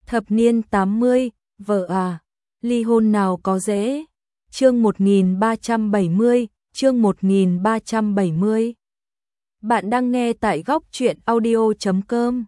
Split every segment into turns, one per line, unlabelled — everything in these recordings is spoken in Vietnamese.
Thập niên 80, vợ à, ly hôn nào có dễ. Chương 1370, chương 1370. Bạn đang nghe tại góc truyện audio.com.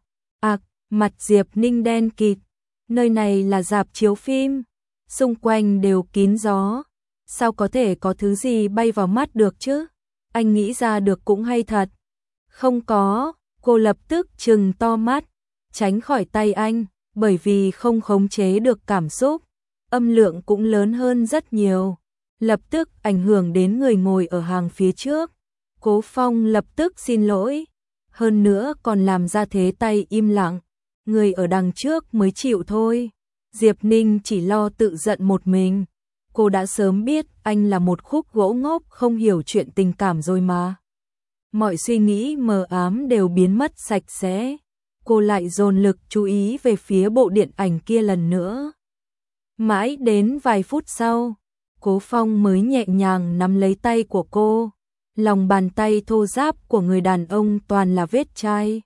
Mặt Diệp Ninh đen kịt. Nơi này là rạp chiếu phim, xung quanh đều kín gió. Sao có thể có thứ gì bay vào mắt được chứ? Anh nghĩ ra được cũng hay thật. Không có, cô lập tức trừng to mắt, tránh khỏi tay anh, bởi vì không khống chế được cảm xúc. Âm lượng cũng lớn hơn rất nhiều, lập tức ảnh hưởng đến người ngồi ở hàng phía trước. Cố Phong lập tức xin lỗi, hơn nữa còn làm ra thế tay im lặng, người ở đằng trước mới chịu thôi. Diệp Ninh chỉ lo tự giận một mình, cô đã sớm biết anh là một khúc gỗ ngốc không hiểu chuyện tình cảm rồi mà. Mọi suy nghĩ mờ ám đều biến mất sạch sẽ, cô lại dồn lực chú ý về phía bộ điện ảnh kia lần nữa. Mãi đến vài phút sau, Cố Phong mới nhẹ nhàng nắm lấy tay của cô. Lòng bàn tay thô ráp của người đàn ông toàn là vết chai,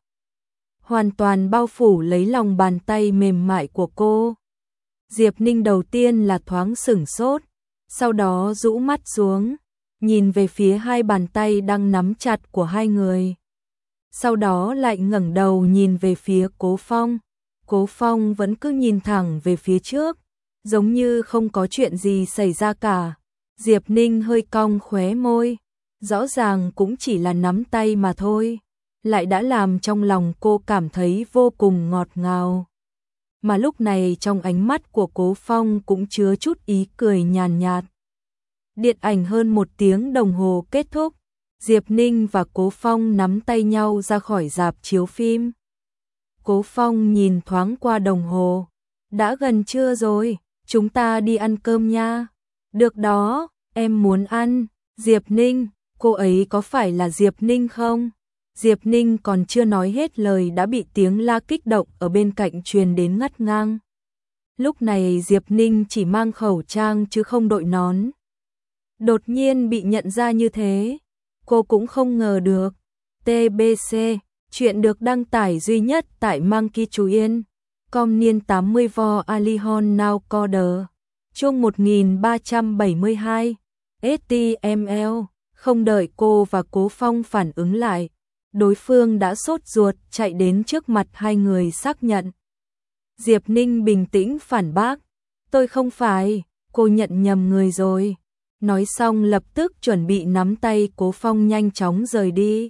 hoàn toàn bao phủ lấy lòng bàn tay mềm mại của cô. Diệp Ninh đầu tiên là thoáng sửng sốt, sau đó rũ mắt xuống, nhìn về phía hai bàn tay đang nắm chặt của hai người. Sau đó lại ngẩng đầu nhìn về phía Cố Phong. Cố Phong vẫn cứ nhìn thẳng về phía trước, giống như không có chuyện gì xảy ra cả. Diệp Ninh hơi cong khóe môi, rõ ràng cũng chỉ là nắm tay mà thôi, lại đã làm trong lòng cô cảm thấy vô cùng ngọt ngào. Mà lúc này trong ánh mắt của Cố Phong cũng chứa chút ý cười nhàn nhạt. Điện ảnh hơn 1 tiếng đồng hồ kết thúc, Diệp Ninh và Cố Phong nắm tay nhau ra khỏi rạp chiếu phim. Cố Phong nhìn thoáng qua đồng hồ, đã gần trưa rồi, chúng ta đi ăn cơm nha. Được đó, em muốn ăn. Diệp Ninh, cô ấy có phải là Diệp Ninh không? Diệp Ninh còn chưa nói hết lời đã bị tiếng la kích động ở bên cạnh truyền đến ngắt ngang. Lúc này Diệp Ninh chỉ mang khẩu trang chứ không đội nón. Đột nhiên bị nhận ra như thế, cô cũng không ngờ được. TBC, chuyện được đăng tải duy nhất tại Monkey Chú Yên. Com niên 80 vo Alihon Now Coder. Chung 1372. HTML. Không đợi cô và Cố Phong phản ứng lại, đối phương đã sốt ruột chạy đến trước mặt hai người xác nhận. Diệp Ninh bình tĩnh phản bác, tôi không phải, cô nhận nhầm người rồi. Nói xong lập tức chuẩn bị nắm tay Cố Phong nhanh chóng rời đi.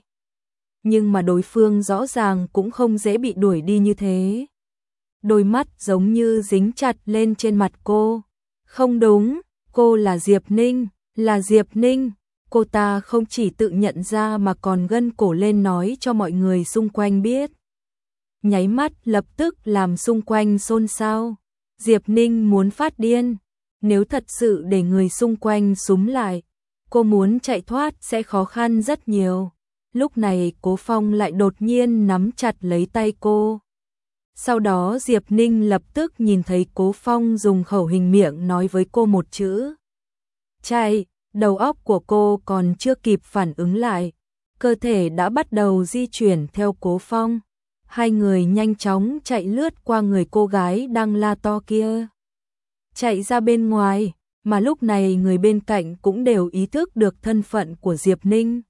Nhưng mà đối phương rõ ràng cũng không dễ bị đuổi đi như thế. Đôi mắt giống như dính chặt lên trên mặt cô. Không đúng, cô là Diệp Ninh, là Diệp Ninh. Cô ta không chỉ tự nhận ra mà còn gân cổ lên nói cho mọi người xung quanh biết. Nháy mắt lập tức làm xung quanh xôn xao. Diệp Ninh muốn phát điên. Nếu thật sự để người xung quanh súm lại, cô muốn chạy thoát sẽ khó khăn rất nhiều. Lúc này Cố Phong lại đột nhiên nắm chặt lấy tay cô. Sau đó Diệp Ninh lập tức nhìn thấy Cố Phong dùng khẩu hình miệng nói với cô một chữ. Chạy, đầu óc của cô còn chưa kịp phản ứng lại. Cơ thể đã bắt đầu di chuyển theo Cố Phong. Hai người nhanh chóng chạy lướt qua người cô gái đang la to kia. Chạy ra bên ngoài, mà lúc này người bên cạnh cũng đều ý thức được thân phận của Diệp Ninh.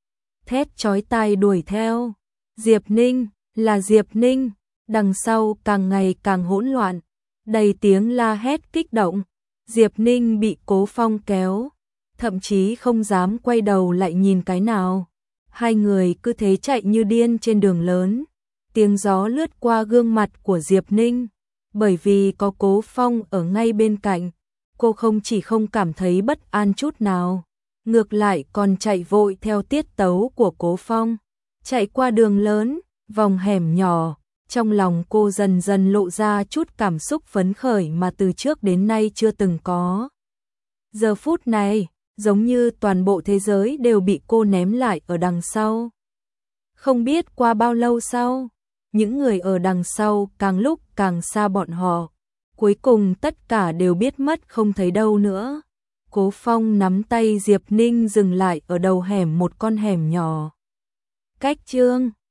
Thét chói tai đuổi theo. Diệp Ninh, là Diệp Ninh. Đằng sau càng ngày càng hỗn loạn, đầy tiếng la hét kích động. Diệp Ninh bị Cố Phong kéo, thậm chí không dám quay đầu lại nhìn cái nào. Hai người cứ thế chạy như điên trên đường lớn. Tiếng gió lướt qua gương mặt của Diệp Ninh. Bởi vì có Cố Phong ở ngay bên cạnh, cô không chỉ không cảm thấy bất an chút nào, ngược lại còn chạy vội theo tiết tấu của Cố Phong. Chạy qua đường lớn, vòng hẻm nhỏ, trong lòng cô dần dần lộ ra chút cảm xúc phấn khởi mà từ trước đến nay chưa từng có. Giờ phút này, giống như toàn bộ thế giới đều bị cô ném lại ở đằng sau. Không biết qua bao lâu sau, những người ở đằng sau càng lúc càng xa bọn họ. Cuối cùng tất cả đều biết mất không thấy đâu nữa. Cố Phong nắm tay Diệp Ninh dừng lại ở đầu hẻm một con hẻm nhỏ. Cách chương